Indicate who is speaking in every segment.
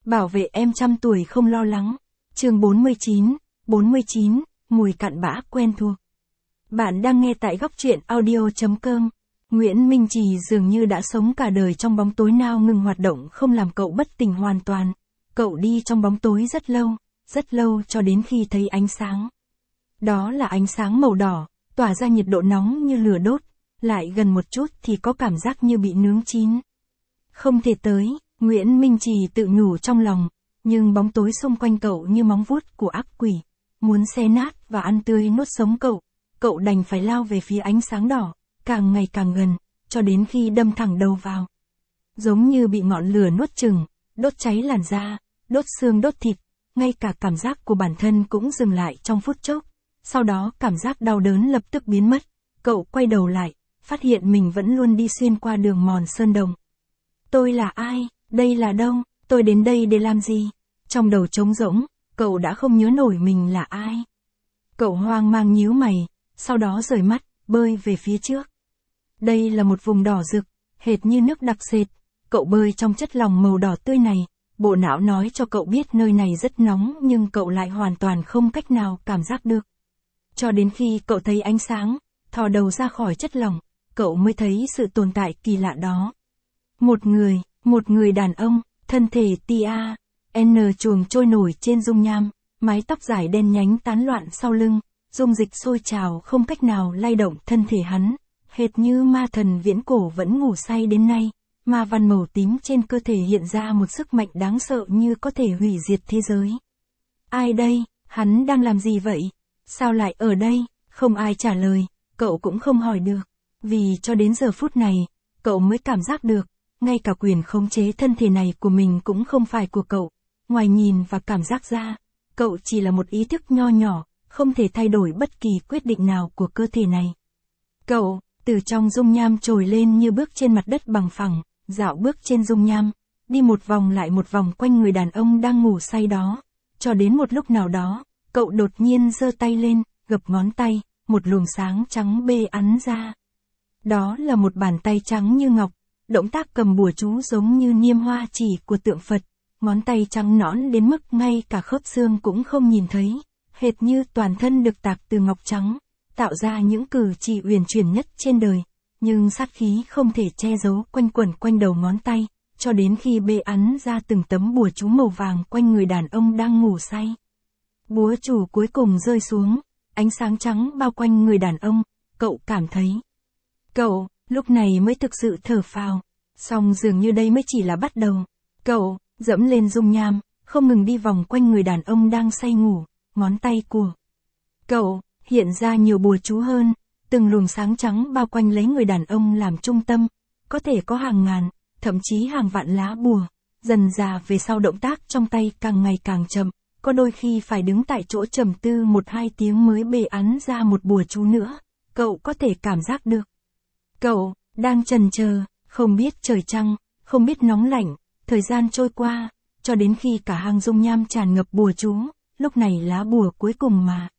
Speaker 1: Bảo vệ em trăm tuổi không lo lắng. Chương 49, mùi cặn bã quen thuộc. Bạn đang nghe tại góc truyện audio.com. Nguyễn Minh Trì dường như đã sống cả đời trong bóng tối nào ngừng hoạt động không làm cậu bất tỉnh hoàn toàn. Cậu đi trong bóng tối rất lâu cho đến khi thấy ánh sáng. Đó là ánh sáng màu đỏ, tỏa ra nhiệt độ nóng như lửa đốt, lại gần một chút thì có cảm giác như bị nướng chín. Không thể tới, Nguyễn Minh Trì tự nhủ trong lòng, nhưng bóng tối xung quanh cậu như móng vuốt của ác quỷ, muốn xé nát và ăn tươi nuốt sống cậu. Cậu đành phải lao về phía ánh sáng đỏ, càng ngày càng gần, cho đến khi đâm thẳng đầu vào. Giống như bị ngọn lửa nuốt chửng, đốt cháy làn da, đốt xương đốt thịt, ngay cả cảm giác của bản thân cũng dừng lại trong phút chốc. Sau đó cảm giác đau đớn lập tức biến mất, cậu quay đầu lại, phát hiện mình vẫn luôn đi xuyên qua đường mòn sơn đồng. Tôi là ai? Đây là đâu? Tôi đến đây để làm gì? Trong đầu trống rỗng, cậu đã không nhớ nổi mình là ai. Cậu hoang mang nhíu mày, sau đó rời mắt, bơi về phía trước. Đây là một vùng đỏ rực, hệt như nước đặc sệt. Cậu bơi trong chất lỏng màu đỏ tươi này, bộ não nói cho cậu biết nơi này rất nóng nhưng cậu lại hoàn toàn không cách nào cảm giác được. Cho đến khi cậu thấy ánh sáng, thò đầu ra khỏi chất lỏng, cậu mới thấy sự tồn tại kỳ lạ đó. Một người đàn ông, thân thể tia, N chuồng trôi nổi trên dung nham, mái tóc dài đen nhánh tán loạn sau lưng, dung dịch sôi trào không cách nào lay động thân thể hắn, hệt như ma thần viễn cổ vẫn ngủ say đến nay, ma văn màu tím trên cơ thể hiện ra một sức mạnh đáng sợ như có thể hủy diệt thế giới. Ai đây? Hắn đang làm gì vậy? Sao lại ở đây? Không ai trả lời, cậu cũng không hỏi được, vì cho đến giờ phút này, cậu mới cảm giác được, ngay cả quyền khống chế thân thể này của mình cũng không phải của cậu. Ngoài nhìn và cảm giác ra, cậu chỉ là một ý thức nho nhỏ, không thể thay đổi bất kỳ quyết định nào của cơ thể này. Cậu, từ trong dung nham trồi lên như bước trên mặt đất bằng phẳng, dạo bước trên dung nham, đi một vòng lại một vòng quanh người đàn ông đang ngủ say đó. Cho đến một lúc nào đó, cậu đột nhiên giơ tay lên, gập ngón tay, một luồng sáng trắng bê ắn ra. Đó là một bàn tay trắng như ngọc, động tác cầm bùa chú giống như niêm hoa chỉ của tượng Phật, ngón tay trắng nõn đến mức ngay cả khớp xương cũng không nhìn thấy, hệt như toàn thân được tạc từ ngọc trắng, tạo ra những cử chỉ uyển chuyển nhất trên đời, nhưng sát khí không thể che giấu quanh quẩn quanh đầu ngón tay, cho đến khi bê ắn ra từng tấm bùa chú màu vàng quanh người đàn ông đang ngủ say. Búa chú cuối cùng rơi xuống, ánh sáng trắng bao quanh người đàn ông, cậu cảm thấy. Cậu, lúc này mới thực sự thở phào, song dường như đây mới chỉ là bắt đầu. Cậu, dẫm lên dung nham, không ngừng đi vòng quanh người đàn ông đang say ngủ, ngón tay của cậu hiện ra nhiều bùa chú hơn, từng luồng sáng trắng bao quanh lấy người đàn ông làm trung tâm, có thể có hàng ngàn, thậm chí hàng vạn lá bùa. Dần dà về sau động tác trong tay càng ngày càng chậm, có đôi khi phải đứng tại chỗ trầm tư 1-2 tiếng mới bê ắn ra một bùa chú nữa, cậu có thể cảm giác được. Cậu đang chần chờ, không biết trời trăng, không biết nóng lạnh, thời gian trôi qua, cho đến khi cả hang dung nham tràn ngập bùa chú, lúc này lá bùa cuối cùng mà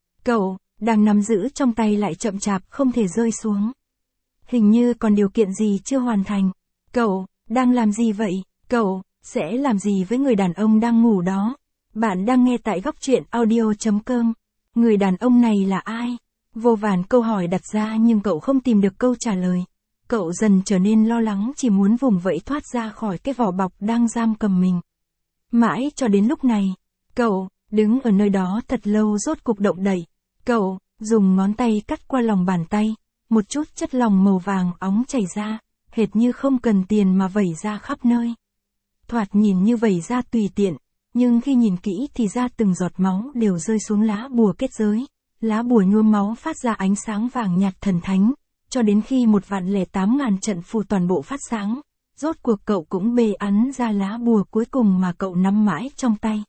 Speaker 1: cậu đang nắm giữ trong tay lại chậm chạp không thể rơi xuống. Hình như còn điều kiện gì chưa hoàn thành. Cậu đang làm gì vậy? Cậu sẽ làm gì với người đàn ông đang ngủ đó? Bạn đang nghe tại góc truyện audio.com. Người đàn ông này là ai? Vô vàn câu hỏi đặt ra nhưng cậu không tìm được câu trả lời. Cậu dần trở nên lo lắng, chỉ muốn vùng vẫy thoát ra khỏi cái vỏ bọc đang giam cầm mình. Mãi cho đến lúc này, cậu đứng ở nơi đó thật lâu rốt cục động đậy. Cậu dùng ngón tay cắt qua lòng bàn tay, một chút chất lỏng màu vàng óng chảy ra, hệt như không cần tiền mà vẩy ra khắp nơi. Thoạt nhìn như vẩy ra tùy tiện, nhưng khi nhìn kỹ thì ra từng giọt máu đều rơi xuống lá bùa kết giới. Lá bùa nhuốm máu phát ra ánh sáng vàng nhạt thần thánh, cho đến khi 1.008.000 trận phù toàn bộ phát sáng, rốt cuộc cậu cũng bê ắn ra lá bùa cuối cùng mà cậu nắm mãi trong tay.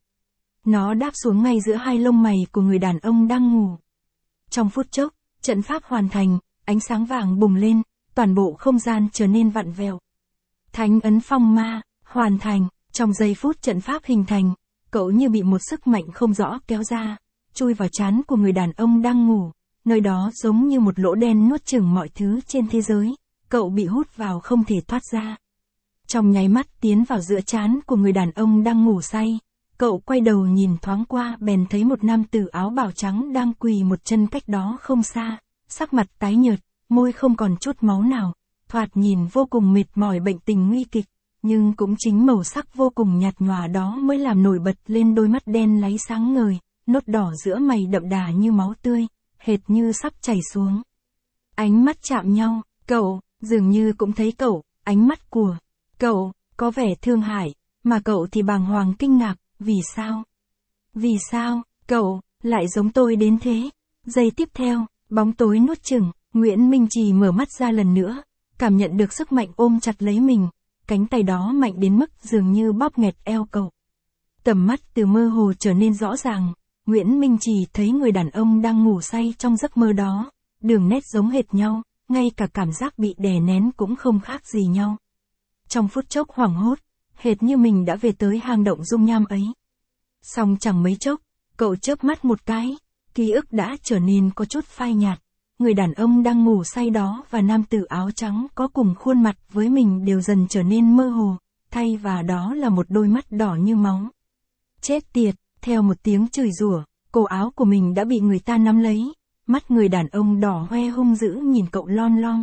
Speaker 1: Nó đáp xuống ngay giữa hai lông mày của người đàn ông đang ngủ. Trong phút chốc, trận pháp hoàn thành, ánh sáng vàng bùng lên, toàn bộ không gian trở nên vặn vẹo. Thánh ấn phong ma, hoàn thành, trong giây phút trận pháp hình thành, cậu như bị một sức mạnh không rõ kéo ra, chui vào trán của người đàn ông đang ngủ, nơi đó giống như một lỗ đen nuốt chửng mọi thứ trên thế giới, cậu bị hút vào không thể thoát ra. Trong nháy mắt tiến vào giữa trán của người đàn ông đang ngủ say. Cậu quay đầu nhìn thoáng qua bèn thấy một nam tử áo bào trắng đang quỳ một chân cách đó không xa, sắc mặt tái nhợt, môi không còn chút máu nào, thoạt nhìn vô cùng mệt mỏi bệnh tình nguy kịch, nhưng cũng chính màu sắc vô cùng nhạt nhòa đó mới làm nổi bật lên đôi mắt đen láy sáng ngời, nốt đỏ giữa mày đậm đà như máu tươi, hệt như sắp chảy xuống. Ánh mắt chạm nhau, cậu, dường như cũng thấy cậu, ánh mắt của cậu, có vẻ thương hại, mà cậu thì bàng hoàng kinh ngạc, vì sao? Vì sao, cậu, lại giống tôi đến thế? Giây tiếp theo, bóng tối nuốt chửng, Nguyễn Minh Trì mở mắt ra lần nữa, cảm nhận được sức mạnh ôm chặt lấy mình, cánh tay đó mạnh đến mức dường như bóp nghẹt eo cậu. Tầm mắt từ mơ hồ trở nên rõ ràng, Nguyễn Minh Trì thấy người đàn ông đang ngủ say trong giấc mơ đó, đường nét giống hệt nhau, ngay cả cảm giác bị đè nén cũng không khác gì nhau. Trong phút chốc hoảng hốt, hệt như mình đã về tới hang động dung nham ấy. Song chẳng mấy chốc, cậu chớp mắt một cái, ký ức đã trở nên có chút phai nhạt. Người đàn ông đang ngủ say đó và nam tử áo trắng có cùng khuôn mặt với mình đều dần trở nên mơ hồ, thay vào đó là một đôi mắt đỏ như máu. Chết tiệt, theo một tiếng chửi rủa, cổ áo của mình đã bị người ta nắm lấy, mắt người đàn ông đỏ hoe hung dữ nhìn cậu lon lon.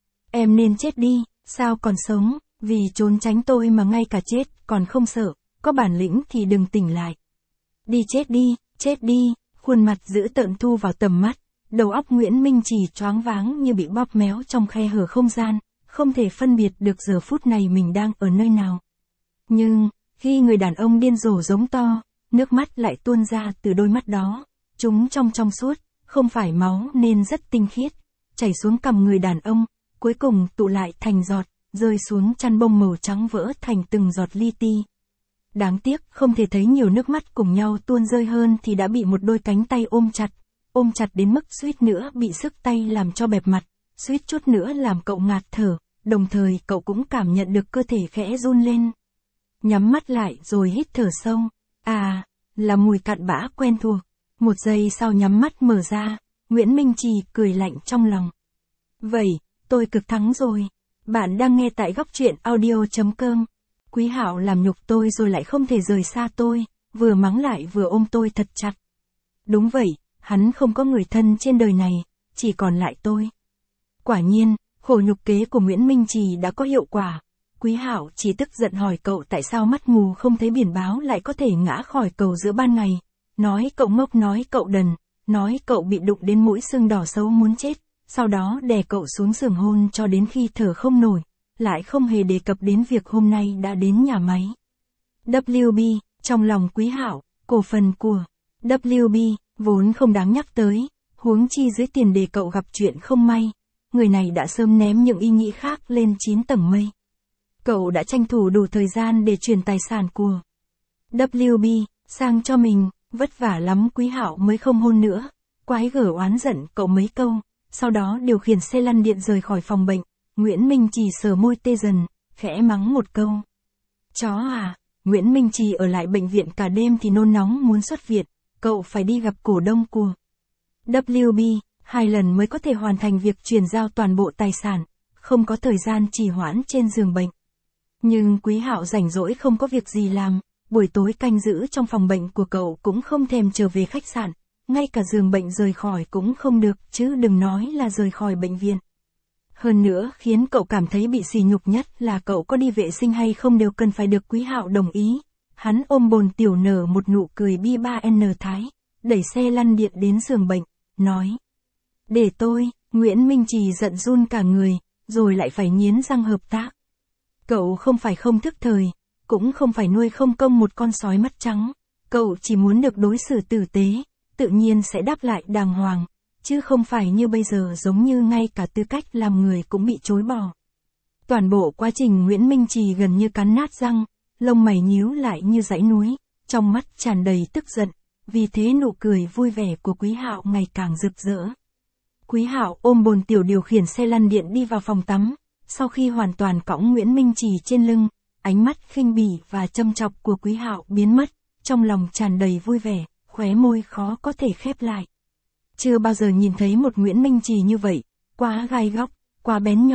Speaker 1: Em nên chết đi, sao còn sống, vì trốn tránh tôi mà ngay cả chết còn không sợ, có bản lĩnh thì đừng tỉnh lại. Đi, chết đi, khuôn mặt dữ tợn thu vào tầm mắt, đầu óc Nguyễn Minh Trì choáng váng như bị bóp méo trong khe hở không gian, không thể phân biệt được giờ phút này mình đang ở nơi nào. Nhưng, khi người đàn ông điên rồ giống to, nước mắt lại tuôn ra từ đôi mắt đó, chúng trong suốt, không phải máu nên rất tinh khiết, chảy xuống cằm người đàn ông, cuối cùng tụ lại thành giọt, rơi xuống chăn bông màu trắng vỡ thành từng giọt li ti. Đáng tiếc không thể thấy nhiều nước mắt cùng nhau tuôn rơi hơn thì đã bị một đôi cánh tay ôm chặt đến mức suýt nữa bị sức tay làm cho bẹp mặt, suýt chút nữa làm cậu ngạt thở, đồng thời cậu cũng cảm nhận được cơ thể khẽ run lên. Nhắm mắt lại rồi hít thở sâu, là mùi cặn bã quen thuộc. Một giây sau nhắm mắt mở ra, Nguyễn Minh Trì cười lạnh trong lòng. Vậy, tôi cực thắng rồi. Bạn đang nghe tại góc truyện audio.com. Quý Hạo làm nhục tôi rồi lại không thể rời xa tôi, vừa mắng lại vừa ôm tôi thật chặt. Đúng vậy, hắn không có người thân trên đời này, chỉ còn lại tôi. Quả nhiên, khổ nhục kế của Nguyễn Minh Trì đã có hiệu quả. Quý Hạo chỉ tức giận hỏi cậu tại sao mắt mù không thấy biển báo lại có thể ngã khỏi cầu giữa ban ngày. Nói cậu ngốc, nói cậu đần, nói cậu bị đụng đến mũi xương đỏ xấu muốn chết, sau đó đè cậu xuống giường hôn cho đến khi thở không nổi, lại không hề đề cập đến việc hôm nay đã đến nhà máy. WB, trong lòng Quý Hạo, cổ phần của WB, vốn không đáng nhắc tới, huống chi dưới tiền đề cậu gặp chuyện không may, người này đã sớm ném những ý nghĩ khác lên 9 tầng mây. Cậu đã tranh thủ đủ thời gian để chuyển tài sản của WB sang cho mình, vất vả lắm Quý Hạo mới không hôn nữa. Quái gở oán giận cậu mấy câu, sau đó điều khiển xe lăn điện rời khỏi phòng bệnh. Nguyễn Minh Trì sờ môi tê dần, khẽ mắng một câu. Chó à, Nguyễn Minh Trì ở lại bệnh viện cả đêm thì nôn nóng muốn xuất viện, cậu phải đi gặp cổ đông của WB, 2 lần mới có thể hoàn thành việc chuyển giao toàn bộ tài sản, không có thời gian trì hoãn trên giường bệnh. Nhưng Quý Hạo rảnh rỗi không có việc gì làm, buổi tối canh giữ trong phòng bệnh của cậu cũng không thèm trở về khách sạn, ngay cả giường bệnh rời khỏi cũng không được, chứ đừng nói là rời khỏi bệnh viện. Hơn nữa khiến cậu cảm thấy bị sỉ nhục nhất là cậu có đi vệ sinh hay không đều cần phải được Quý Hạo đồng ý. Hắn ôm bồn tiểu nở một nụ cười bi 3N thái, đẩy xe lăn điện đến giường bệnh, nói. Để tôi, Nguyễn Minh Trì giận run cả người, rồi lại phải nghiến răng hợp tác. Cậu không phải không thức thời, cũng không phải nuôi không công một con sói mắt trắng, cậu chỉ muốn được đối xử tử tế, tự nhiên sẽ đáp lại đàng hoàng, chứ không phải như bây giờ giống như ngay cả tư cách làm người cũng bị chối bỏ. Toàn bộ quá trình Nguyễn Minh Trì gần như cắn nát răng, lông mày nhíu lại như dãy núi, trong mắt tràn đầy tức giận, vì thế nụ cười vui vẻ của Quý Hạo ngày càng rực rỡ. Quý Hạo ôm bồn tiểu điều khiển xe lăn điện đi vào phòng tắm, sau khi hoàn toàn cõng Nguyễn Minh Trì trên lưng, ánh mắt khinh bỉ và châm chọc của Quý Hạo biến mất, trong lòng tràn đầy vui vẻ, khóe môi khó có thể khép lại. Chưa bao giờ nhìn thấy một Nguyễn Minh Trì như vậy, quá gai góc, quá bén nhọn,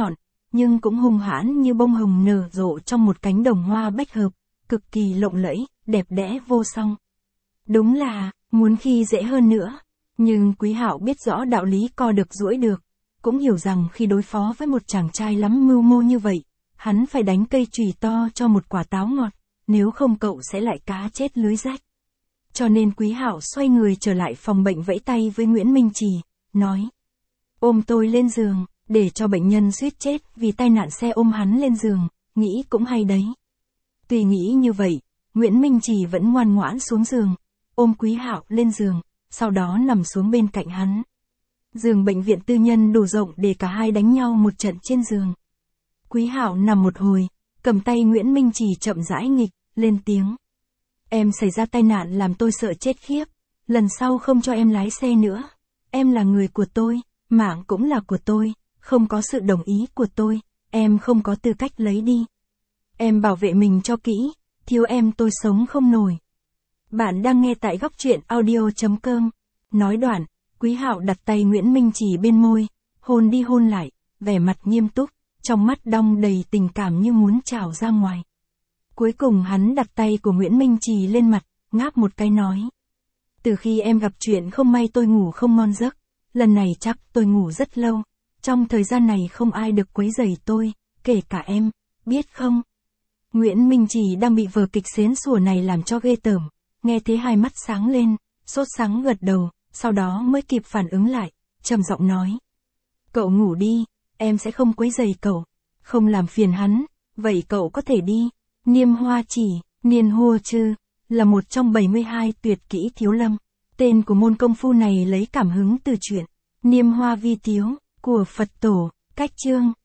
Speaker 1: nhưng cũng hung hãn như bông hồng nở rộ trong một cánh đồng hoa bách hợp, cực kỳ lộng lẫy, đẹp đẽ vô song. Đúng là, muốn khi dễ hơn nữa. Nhưng Quý Hạo biết rõ đạo lý co được duỗi được, cũng hiểu rằng khi đối phó với một chàng trai lắm mưu mô như vậy, hắn phải đánh cây chùy to cho một quả táo ngọt, nếu không cậu sẽ lại cá chết lưới rách. Cho nên Quý Hạo xoay người trở lại phòng bệnh vẫy tay với Nguyễn Minh Trì, nói: ôm tôi lên giường, để cho bệnh nhân suýt chết vì tai nạn xe ôm hắn lên giường, nghĩ cũng hay đấy. Tuy nghĩ như vậy, Nguyễn Minh Trì vẫn ngoan ngoãn xuống giường, ôm Quý Hạo lên giường, sau đó nằm xuống bên cạnh hắn. Giường bệnh viện tư nhân đủ rộng để cả hai đánh nhau một trận trên giường. Quý Hạo nằm một hồi, cầm tay Nguyễn Minh Trì chậm rãi nghịch, lên tiếng: em xảy ra tai nạn làm tôi sợ chết khiếp, lần sau không cho em lái xe nữa. Em là người của tôi, mạng cũng là của tôi, không có sự đồng ý của tôi, em không có tư cách lấy đi. Em bảo vệ mình cho kỹ, thiếu em tôi sống không nổi. Bạn đang nghe tại góc truyện audio.com. Nói đoạn, Quý Hạo đặt tay Nguyễn Minh Trì bên môi, hôn đi hôn lại, vẻ mặt nghiêm túc, trong mắt đong đầy tình cảm như muốn trào ra ngoài. Cuối cùng hắn đặt tay của Nguyễn Minh Trì lên mặt, ngáp một cái nói: từ khi em gặp chuyện không may tôi ngủ không ngon giấc, lần này chắc tôi ngủ rất lâu, trong thời gian này không ai được quấy rầy tôi, kể cả em, biết không? Nguyễn Minh Trì đang bị vở kịch xến sủa này làm cho ghê tởm, nghe thế hai mắt sáng lên, sốt sắng gật đầu, sau đó mới kịp phản ứng lại, trầm giọng nói: cậu ngủ đi, em sẽ không quấy rầy cậu, không làm phiền hắn, vậy cậu có thể đi. Niêm Hoa Chỉ, Niên Hua Chư, là một trong 72 tuyệt kỹ thiếu lâm. Tên của môn công phu này lấy cảm hứng từ truyện Niêm Hoa Vi Tiếu của Phật Tổ, Cách Chương.